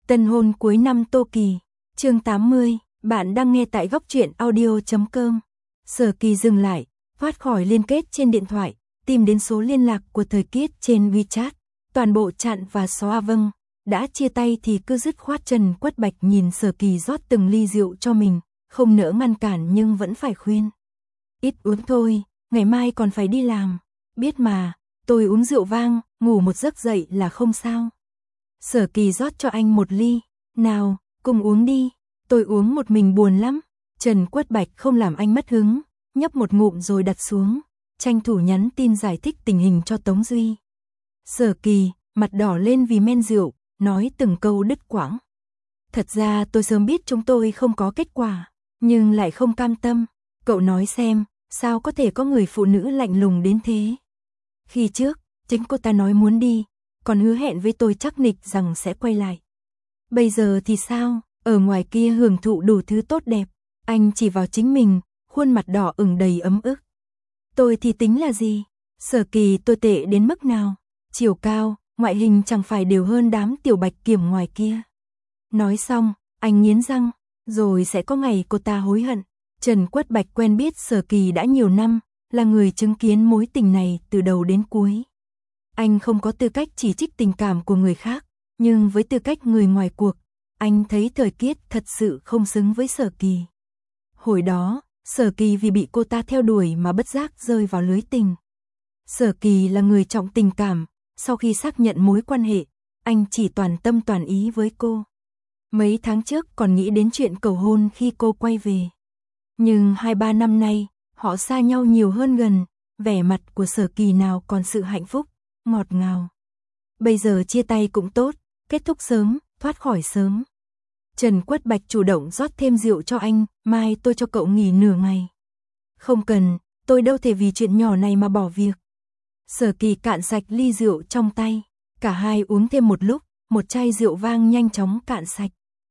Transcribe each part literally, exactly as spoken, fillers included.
Tân hôn cuối năm Tô Kỳ, chương tám mươi, bạn đang nghe tại góc truyện audio chấm com. Sở Kỳ dừng lại, thoát khỏi liên kết trên điện thoại, tìm đến số liên lạc của Thời Kiết trên WeChat, toàn bộ chặn và xóa. Vâng, đã chia tay thì cứ dứt khoát. Trần Quất Bạch nhìn Sở Kỳ rót từng ly rượu cho mình, không nỡ ngăn cản nhưng vẫn phải khuyên. Ít uống thôi, ngày mai còn phải đi làm. Biết mà, tôi uống rượu vang, ngủ một giấc dậy là không sao. Sở Kỳ rót cho anh một ly, nào, cùng uống đi, tôi uống một mình buồn lắm. Trần Quất Bạch không làm anh mất hứng, nhấp một ngụm rồi đặt xuống, tranh thủ nhắn tin giải thích tình hình cho Tống Duy. Sở Kỳ, mặt đỏ lên vì men rượu, nói từng câu đứt quãng. Thật ra tôi sớm biết chúng tôi không có kết quả, nhưng lại không cam tâm. Cậu nói xem, sao có thể có người phụ nữ lạnh lùng đến thế? Khi trước, chính cô ta nói muốn đi, còn hứa hẹn với tôi chắc nịch rằng sẽ quay lại. Bây giờ thì sao? Ở ngoài kia hưởng thụ đủ thứ tốt đẹp, anh chỉ vào chính mình, khuôn mặt đỏ ửng đầy ấm ức. Tôi thì tính là gì? Sở Kỳ, tôi tệ đến mức nào? Chiều cao, ngoại hình chẳng phải đều hơn đám tiểu bạch kiểm ngoài kia. Nói xong, anh nghiến răng, rồi sẽ có ngày cô ta hối hận. Trần Quất Bạch quen biết Sở Kỳ đã nhiều năm, là người chứng kiến mối tình này từ đầu đến cuối. Anh không có tư cách chỉ trích tình cảm của người khác, nhưng với tư cách người ngoài cuộc, anh thấy Thời Kiết thật sự không xứng với Sở Kỳ. Hồi đó, Sở Kỳ vì bị cô ta theo đuổi mà bất giác rơi vào lưới tình. Sở Kỳ là người trọng tình cảm, sau khi xác nhận mối quan hệ, anh chỉ toàn tâm toàn ý với cô. Mấy tháng trước còn nghĩ đến chuyện cầu hôn khi cô quay về. Nhưng hai ba năm nay, họ xa nhau nhiều hơn gần, vẻ mặt của Sở Kỳ nào còn sự hạnh phúc, ngọt ngào. Bây giờ chia tay cũng tốt, kết thúc sớm, thoát khỏi sớm. Trần Quất Bạch chủ động rót thêm rượu cho anh, mai tôi cho cậu nghỉ nửa ngày. Không cần, tôi đâu thể vì chuyện nhỏ này mà bỏ việc. Sở Kỳ cạn sạch ly rượu trong tay, cả hai uống thêm một lúc, một chai rượu vang nhanh chóng cạn sạch.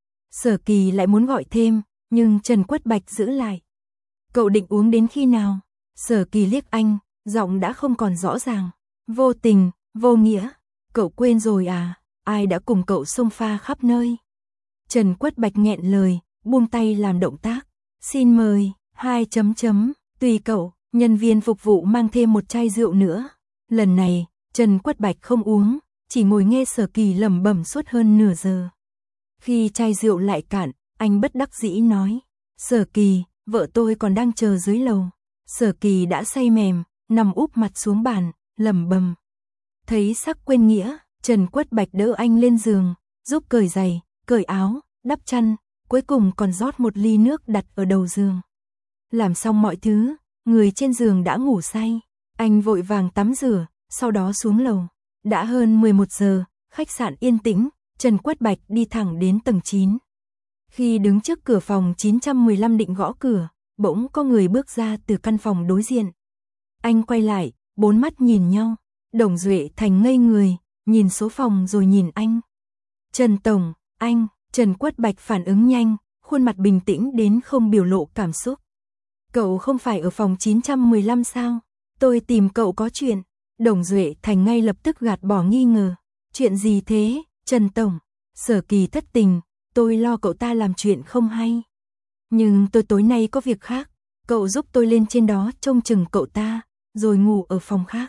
Sở Kỳ lại muốn gọi thêm, nhưng Trần Quất Bạch giữ lại. Cậu định uống đến khi nào? Sở Kỳ liếc anh, giọng đã không còn rõ ràng. Vô tình, vô nghĩa, cậu quên rồi à, ai đã cùng cậu xông pha khắp nơi. Trần Quất Bạch nghẹn lời, buông tay làm động tác. Xin mời, hai chấm chấm, tùy cậu. Nhân viên phục vụ mang thêm một chai rượu nữa. Lần này, Trần Quất Bạch không uống, chỉ ngồi nghe Sở Kỳ lẩm bẩm suốt hơn nửa giờ. Khi chai rượu lại cạn, anh bất đắc dĩ nói. Sở Kỳ, vợ tôi còn đang chờ dưới lầu. Sở Kỳ đã say mềm, nằm úp mặt xuống bàn, lẩm bẩm. Thấy sắc quên nghĩa, Trần Quất Bạch đỡ anh lên giường, giúp cởi giày, cởi áo, đắp chăn, cuối cùng còn rót một ly nước đặt ở đầu giường. Làm xong mọi thứ, người trên giường đã ngủ say. Anh vội vàng tắm rửa, sau đó xuống lầu. Đã hơn mười một giờ, khách sạn yên tĩnh, Trần Quất Bạch đi thẳng đến tầng chín. Khi đứng trước cửa phòng chín trăm mười lăm định gõ cửa, bỗng có người bước ra từ căn phòng đối diện. Anh quay lại, bốn mắt nhìn nhau. Đồng Duệ Thành ngây người, nhìn số phòng rồi nhìn anh. Trần Tổng, anh, Trần Quất Bạch phản ứng nhanh, khuôn mặt bình tĩnh đến không biểu lộ cảm xúc. Cậu không phải ở phòng chín trăm mười lăm sao? Tôi tìm cậu có chuyện. Đồng Duệ Thành ngay lập tức gạt bỏ nghi ngờ. Chuyện gì thế, Trần Tổng? Sở Kỳ thất tình, tôi lo cậu ta làm chuyện không hay. Nhưng tôi tối nay có việc khác, cậu giúp tôi lên trên đó trông chừng cậu ta, rồi ngủ ở phòng khác.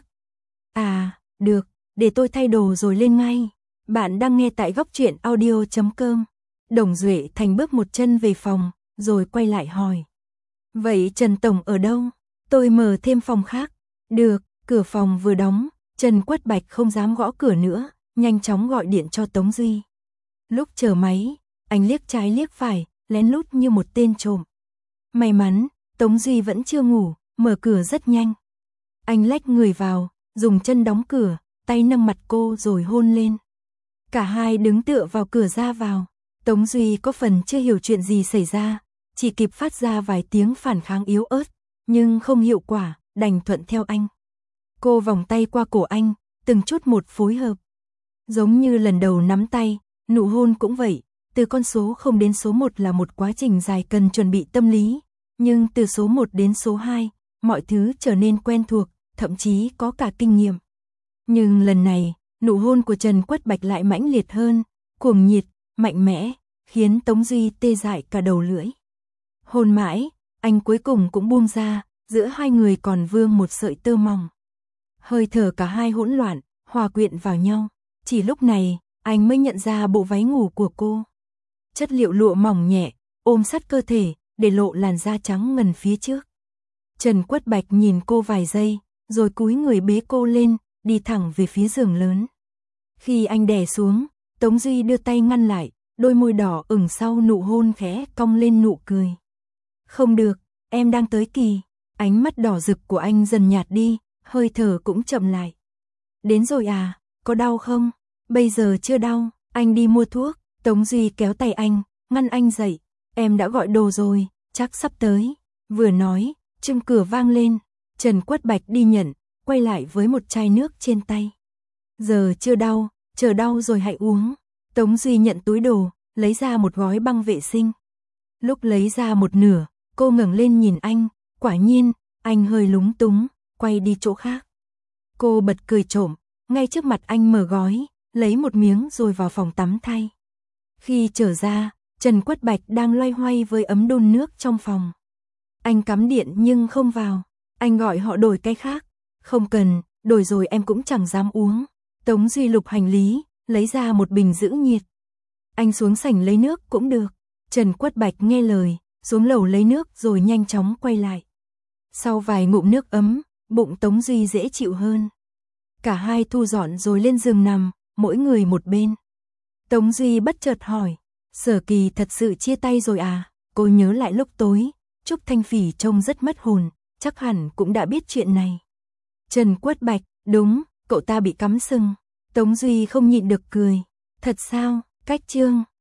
À, được, để tôi thay đồ rồi lên ngay. Bạn đang nghe tại góc truyện audio chấm com. Đồng Duệ Thành bước một chân về phòng, rồi quay lại hỏi. Vậy Trần Tổng ở đâu? Tôi mở thêm phòng khác. Được, cửa phòng vừa đóng, Trần Quất Bạch không dám gõ cửa nữa, nhanh chóng gọi điện cho Tống Duy. Lúc chờ máy, anh liếc trái liếc phải, lén lút như một tên trộm. May mắn, Tống Duy vẫn chưa ngủ, mở cửa rất nhanh. Anh lách người vào, dùng chân đóng cửa, tay nâng mặt cô rồi hôn lên. Cả hai đứng tựa vào cửa ra vào. Tống Duy có phần chưa hiểu chuyện gì xảy ra, chỉ kịp phát ra vài tiếng phản kháng yếu ớt, nhưng không hiệu quả, đành thuận theo anh. Cô vòng tay qua cổ anh, từng chút một phối hợp. Giống như lần đầu nắm tay, nụ hôn cũng vậy, từ con số không đến số một là một quá trình dài cần chuẩn bị tâm lý, nhưng từ số một đến số hai, mọi thứ trở nên quen thuộc, thậm chí có cả kinh nghiệm. Nhưng lần này, nụ hôn của Trần Quất Bạch lại mãnh liệt hơn, cuồng nhiệt, mạnh mẽ, khiến Tống Duy tê dại cả đầu lưỡi. Hôn mãi, anh cuối cùng cũng buông ra, giữa hai người còn vương một sợi tơ mỏng. Hơi thở cả hai hỗn loạn, hòa quyện vào nhau. Chỉ lúc này, anh mới nhận ra bộ váy ngủ của cô. Chất liệu lụa mỏng nhẹ, ôm sát cơ thể, để lộ làn da trắng ngần phía trước. Trần Quất Bạch nhìn cô vài giây, rồi cúi người bế cô lên, đi thẳng về phía giường lớn. Khi anh đè xuống, Tống Duy đưa tay ngăn lại, đôi môi đỏ ửng sau nụ hôn khẽ cong lên nụ cười. Không được, em đang tới kỳ. Ánh mắt đỏ rực của anh dần nhạt đi, hơi thở cũng chậm lại. Đến rồi à, có đau không? Bây giờ chưa đau, anh đi mua thuốc. Tống Duy kéo tay anh, ngăn anh dậy. Em đã gọi đồ rồi, chắc sắp tới. Vừa nói, chuông cửa vang lên. Trần Quất Bạch đi nhận, quay lại với một chai nước trên tay. Giờ chưa đau, chờ đau rồi hãy uống. Tống Duy nhận túi đồ, lấy ra một gói băng vệ sinh. Lúc lấy ra một nửa, cô ngẩng lên nhìn anh, quả nhiên, anh hơi lúng túng, quay đi chỗ khác. Cô bật cười trộm, ngay trước mặt anh mở gói, lấy một miếng rồi vào phòng tắm thay. Khi trở ra, Trần Quất Bạch đang loay hoay với ấm đun nước trong phòng. Anh cắm điện nhưng không vào, anh gọi họ đổi cái khác. Không cần, đổi rồi em cũng chẳng dám uống. Tống Duy lục hành lý, lấy ra một bình giữ nhiệt. Anh xuống sảnh lấy nước cũng được. Trần Quất Bạch nghe lời, xuống lầu lấy nước rồi nhanh chóng quay lại. Sau vài ngụm nước ấm, bụng Tống Duy dễ chịu hơn. Cả hai thu dọn rồi lên giường nằm, mỗi người một bên. Tống Duy bất chợt hỏi, Sở Kỳ thật sự chia tay rồi à? Cô nhớ lại lúc tối, Trúc Thanh Phỉ trông rất mất hồn, chắc hẳn cũng đã biết chuyện này. Trần Quất Bạch, đúng, cậu ta bị cắm sừng. Tống Duy không nhịn được cười. Thật sao, cách chương.